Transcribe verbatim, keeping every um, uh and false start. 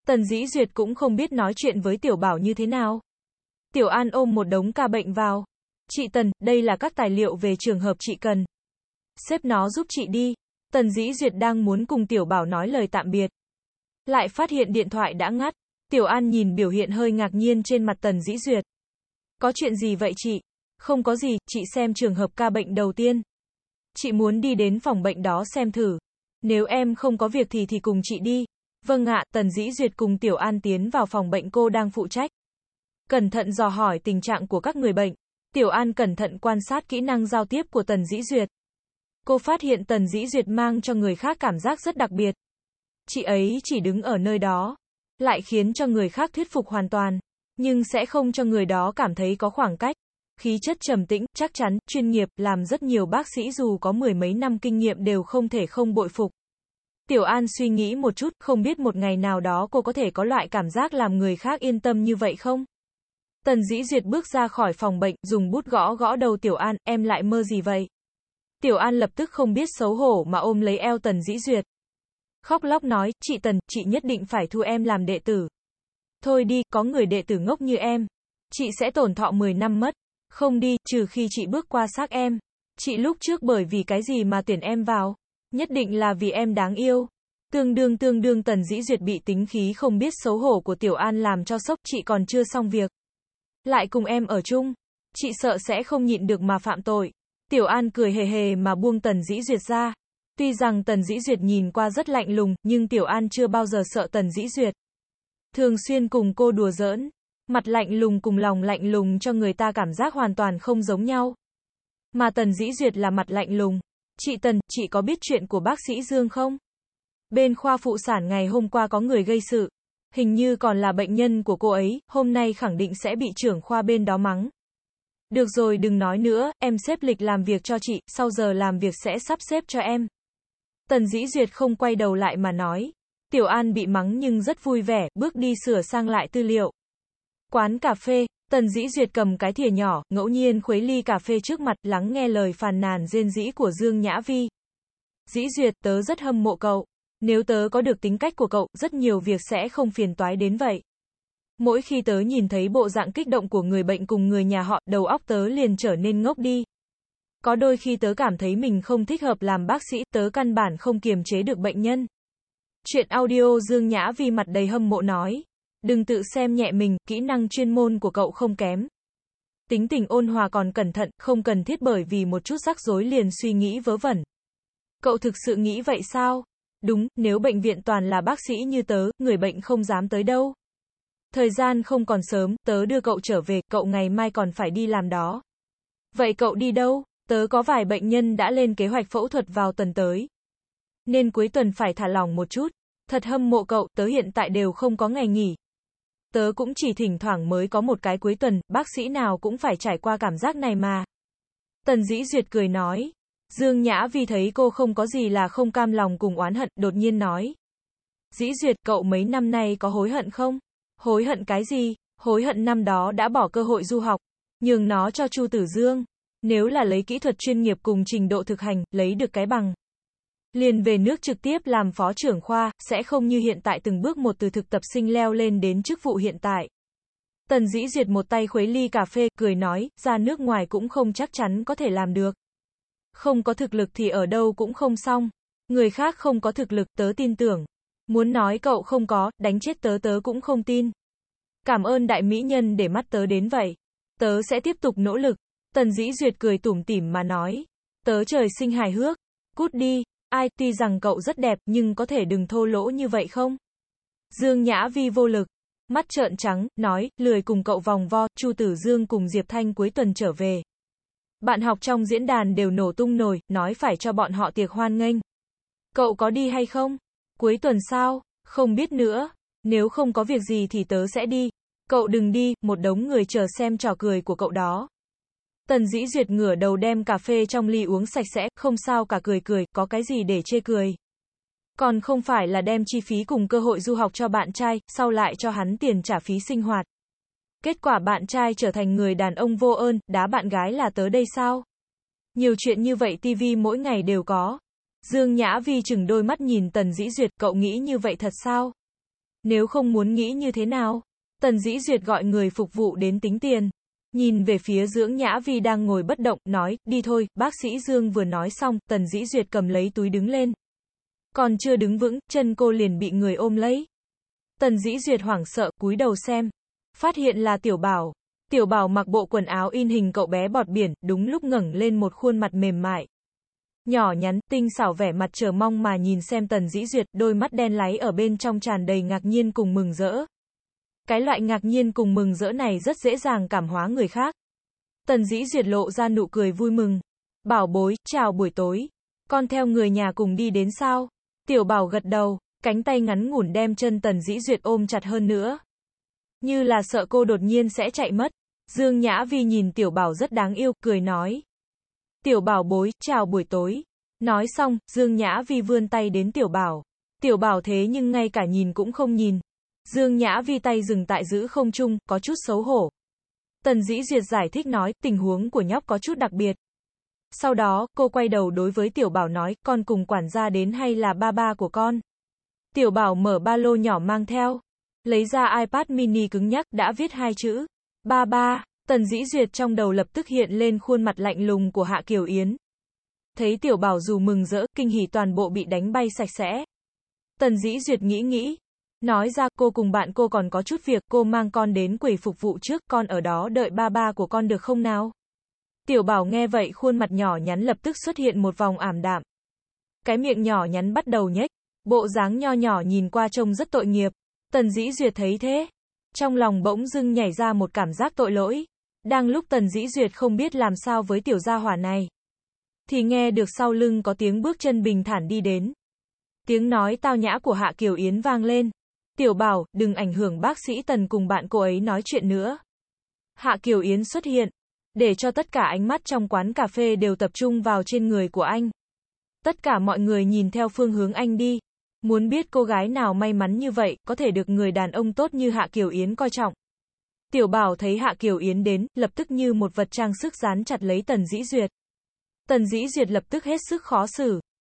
Tần Dĩ Duyệt cũng không biết nói chuyện với Tiểu Bảo như thế nào. Tiểu An ôm một đống ca bệnh vào. Chị Tần, đây là các tài liệu về trường hợp chị cần. Xếp nó giúp chị đi. Tần Dĩ Duyệt đang muốn cùng Tiểu Bảo nói lời tạm biệt. Lại phát hiện điện thoại đã ngắt. Tiểu An nhìn biểu hiện hơi ngạc nhiên trên mặt Tần Dĩ Duyệt. Có chuyện gì vậy chị? Không có gì, chị xem trường hợp ca bệnh đầu tiên. Chị muốn đi đến phòng bệnh đó xem thử. Nếu em không có việc thì thì cùng chị đi. Vâng ạ, Tần Dĩ Duyệt cùng Tiểu An tiến vào phòng bệnh cô đang phụ trách. Cẩn thận dò hỏi tình trạng của các người bệnh. Tiểu An cẩn thận quan sát kỹ năng giao tiếp của Tần Dĩ Duyệt. Cô phát hiện Tần Dĩ Duyệt mang cho người khác cảm giác rất đặc biệt. Chị ấy chỉ đứng ở nơi đó, lại khiến cho người khác thuyết phục hoàn toàn, nhưng sẽ không cho người đó cảm thấy có khoảng cách. Khí chất trầm tĩnh, chắc chắn, chuyên nghiệp, làm rất nhiều bác sĩ dù có mười mấy năm kinh nghiệm đều không thể không bội phục. Tiểu An suy nghĩ một chút, không biết một ngày nào đó cô có thể có loại cảm giác làm người khác yên tâm như vậy không? Tần Dĩ Duyệt bước ra khỏi phòng bệnh, dùng bút gõ gõ đầu Tiểu An, em lại mơ gì vậy? Tiểu An lập tức không biết xấu hổ mà ôm lấy eo Tần Dĩ Duyệt. Khóc lóc nói, chị Tần, chị nhất định phải thu em làm đệ tử. Thôi đi, có người đệ tử ngốc như em. Chị sẽ tổn thọ mười năm mất. Không đi, trừ khi chị bước qua xác em. Chị lúc trước bởi vì cái gì mà tuyển em vào? Nhất định là vì em đáng yêu. Tương đương tương đương Tần Dĩ Duyệt bị tính khí không biết xấu hổ của Tiểu An làm cho sốc, chị còn chưa xong việc. Lại cùng em ở chung. Chị sợ sẽ không nhịn được mà phạm tội. Tiểu An cười hề hề mà buông Tần Dĩ Duyệt ra. Tuy rằng Tần Dĩ Duyệt nhìn qua rất lạnh lùng, nhưng Tiểu An chưa bao giờ sợ Tần Dĩ Duyệt. Thường xuyên cùng cô đùa giỡn. Mặt lạnh lùng cùng lòng lạnh lùng cho người ta cảm giác hoàn toàn không giống nhau. Mà Tần Dĩ Duyệt là mặt lạnh lùng. Chị Tần, chị có biết chuyện của bác sĩ Dương không? Bên khoa phụ sản ngày hôm qua có người gây sự. Hình như còn là bệnh nhân của cô ấy, hôm nay khẳng định sẽ bị trưởng khoa bên đó mắng. Được rồi đừng nói nữa, em xếp lịch làm việc cho chị, sau giờ làm việc sẽ sắp xếp cho em. Tần Dĩ Duyệt không quay đầu lại mà nói. Tiểu An bị mắng nhưng rất vui vẻ, bước đi sửa sang lại tư liệu. Quán cà phê, Tần Dĩ Duyệt cầm cái thìa nhỏ, ngẫu nhiên khuấy ly cà phê trước mặt, lắng nghe lời phàn nàn rên rỉ của Dương Nhã Vi. Dĩ Duyệt, tớ rất hâm mộ cậu. Nếu tớ có được tính cách của cậu, rất nhiều việc sẽ không phiền toái đến vậy. Mỗi khi tớ nhìn thấy bộ dạng kích động của người bệnh cùng người nhà họ, đầu óc tớ liền trở nên ngốc đi. Có đôi khi tớ cảm thấy mình không thích hợp làm bác sĩ, tớ căn bản không kiềm chế được bệnh nhân. Chuyện audio Dương Nhã Vi mặt đầy hâm mộ nói. Đừng tự xem nhẹ mình, kỹ năng chuyên môn của cậu không kém. Tính tình ôn hòa còn cẩn thận, không cần thiết bởi vì một chút rắc rối liền suy nghĩ vớ vẩn. Cậu thực sự nghĩ vậy sao? Đúng, nếu bệnh viện toàn là bác sĩ như tớ, người bệnh không dám tới đâu. Thời gian không còn sớm, tớ đưa cậu trở về, cậu ngày mai còn phải đi làm đó. Vậy cậu đi đâu? Tớ có vài bệnh nhân đã lên kế hoạch phẫu thuật vào tuần tới. Nên cuối tuần phải thả lỏng một chút. Thật hâm mộ cậu, tớ hiện tại đều không có ngày nghỉ. Tớ cũng chỉ thỉnh thoảng mới có một cái cuối tuần, bác sĩ nào cũng phải trải qua cảm giác này mà. Tần Dĩ Duyệt cười nói. Dương Nhã Vi thấy cô không có gì là không cam lòng cùng oán hận, đột nhiên nói. Dĩ Duyệt, cậu mấy năm nay có hối hận không? Hối hận cái gì? Hối hận năm đó đã bỏ cơ hội du học, nhường nó cho Chu Tử Dương. Nếu là lấy kỹ thuật chuyên nghiệp cùng trình độ thực hành, lấy được cái bằng. Liền về nước trực tiếp làm phó trưởng khoa, sẽ không như hiện tại từng bước một từ thực tập sinh leo lên đến chức vụ hiện tại. Tần Dĩ Duyệt một tay khuấy ly cà phê, cười nói, ra nước ngoài cũng không chắc chắn có thể làm được. Không có thực lực thì ở đâu cũng không xong. Người khác không có thực lực, tớ tin tưởng. Muốn nói cậu không có, đánh chết tớ tớ cũng không tin. Cảm ơn đại mỹ nhân để mắt tớ đến vậy. Tớ sẽ tiếp tục nỗ lực. Tần Dĩ Duyệt cười tủm tỉm mà nói. Tớ trời sinh hài hước. Cút đi. Ai, tuy rằng cậu rất đẹp, nhưng có thể đừng thô lỗ như vậy không? Dương Nhã Vi vô lực. Mắt trợn trắng, nói, lười cùng cậu vòng vo, Chu Tử Dương cùng Diệp Thanh cuối tuần trở về. Bạn học trong diễn đàn đều nổ tung nổi, nói phải cho bọn họ tiệc hoan nghênh. Cậu có đi hay không? Cuối tuần sao? Không biết nữa. Nếu không có việc gì thì tớ sẽ đi. Cậu đừng đi, một đống người chờ xem trò cười của cậu đó. Tần Dĩ Duyệt ngửa đầu đem cà phê trong ly uống sạch sẽ, không sao cả cười cười, có cái gì để chê cười. Còn không phải là đem chi phí cùng cơ hội du học cho bạn trai, sau lại cho hắn tiền trả phí sinh hoạt. Kết quả bạn trai trở thành người đàn ông vô ơn, đá bạn gái là tớ đây sao? Nhiều chuyện như vậy tivi mỗi ngày đều có. Dương Nhã Vi chừng đôi mắt nhìn Tần Dĩ Duyệt, cậu nghĩ như vậy thật sao? Nếu không muốn nghĩ như thế nào? Tần Dĩ Duyệt gọi người phục vụ đến tính tiền. Nhìn về phía Dưỡng Nhã Vi đang ngồi bất động, nói, đi thôi, bác sĩ Dương vừa nói xong, Tần Dĩ Duyệt cầm lấy túi đứng lên. Còn chưa đứng vững, chân cô liền bị người ôm lấy. Tần Dĩ Duyệt hoảng sợ, cúi đầu xem. Phát hiện là Tiểu Bảo. Tiểu Bảo mặc bộ quần áo in hình cậu bé bọt biển, đúng lúc ngẩng lên một khuôn mặt mềm mại. Nhỏ nhắn, tinh xảo, vẻ mặt chờ mong mà nhìn xem Tần Dĩ Duyệt, đôi mắt đen láy ở bên trong tràn đầy ngạc nhiên cùng mừng rỡ. Cái loại ngạc nhiên cùng mừng rỡ này rất dễ dàng cảm hóa người khác. Tần Dĩ Duyệt lộ ra nụ cười vui mừng. Bảo bối, chào buổi tối. Con theo người nhà cùng đi đến sao? Tiểu Bảo gật đầu, cánh tay ngắn ngủn đem chân Tần Dĩ Duyệt ôm chặt hơn nữa. Như là sợ cô đột nhiên sẽ chạy mất. Dương Nhã Vi nhìn Tiểu Bảo rất đáng yêu, cười nói. Tiểu Bảo bối, chào buổi tối. Nói xong, Dương Nhã Vi vươn tay đến Tiểu Bảo. Tiểu Bảo thế nhưng ngay cả nhìn cũng không nhìn. Dương Nhã Vi tay dừng tại giữa không trung, có chút xấu hổ. Tần Dĩ Duyệt giải thích nói, tình huống của nhóc có chút đặc biệt. Sau đó, cô quay đầu đối với Tiểu Bảo nói, con cùng quản gia đến hay là ba ba của con? Tiểu Bảo mở ba lô nhỏ mang theo. Lấy ra iPad mini cứng nhắc, đã viết hai chữ. Ba ba. Tần Dĩ Duyệt trong đầu lập tức hiện lên khuôn mặt lạnh lùng của Hạ Kiều Yến. Thấy Tiểu Bảo dù mừng rỡ, kinh hỉ toàn bộ bị đánh bay sạch sẽ. Tần Dĩ Duyệt nghĩ nghĩ. Nói ra, cô cùng bạn cô còn có chút việc, cô mang con đến quầy phục vụ trước, con ở đó đợi ba ba của con được không nào? Tiểu Bảo nghe vậy khuôn mặt nhỏ nhắn lập tức xuất hiện một vòng ảm đạm. Cái miệng nhỏ nhắn bắt đầu nhếch, bộ dáng nho nhỏ nhìn qua trông rất tội nghiệp. Tần Dĩ Duyệt thấy thế, trong lòng bỗng dưng nhảy ra một cảm giác tội lỗi. Đang lúc Tần Dĩ Duyệt không biết làm sao với tiểu gia hỏa này, thì nghe được sau lưng có tiếng bước chân bình thản đi đến. Tiếng nói tao nhã của Hạ Kiều Yến vang lên. Tiểu Bảo, đừng ảnh hưởng bác sĩ Tần cùng bạn cô ấy nói chuyện nữa. Hạ Kiều Yến xuất hiện, để cho tất cả ánh mắt trong quán cà phê đều tập trung vào trên người của anh. Tất cả mọi người nhìn theo phương hướng anh đi. Muốn biết cô gái nào may mắn như vậy, có thể được người đàn ông tốt như Hạ Kiều Yến coi trọng. Tiểu Bảo thấy Hạ Kiều Yến đến, lập tức như một vật trang sức dán chặt lấy Tần Dĩ Duyệt. Tần Dĩ Duyệt lập tức hết sức khó xử.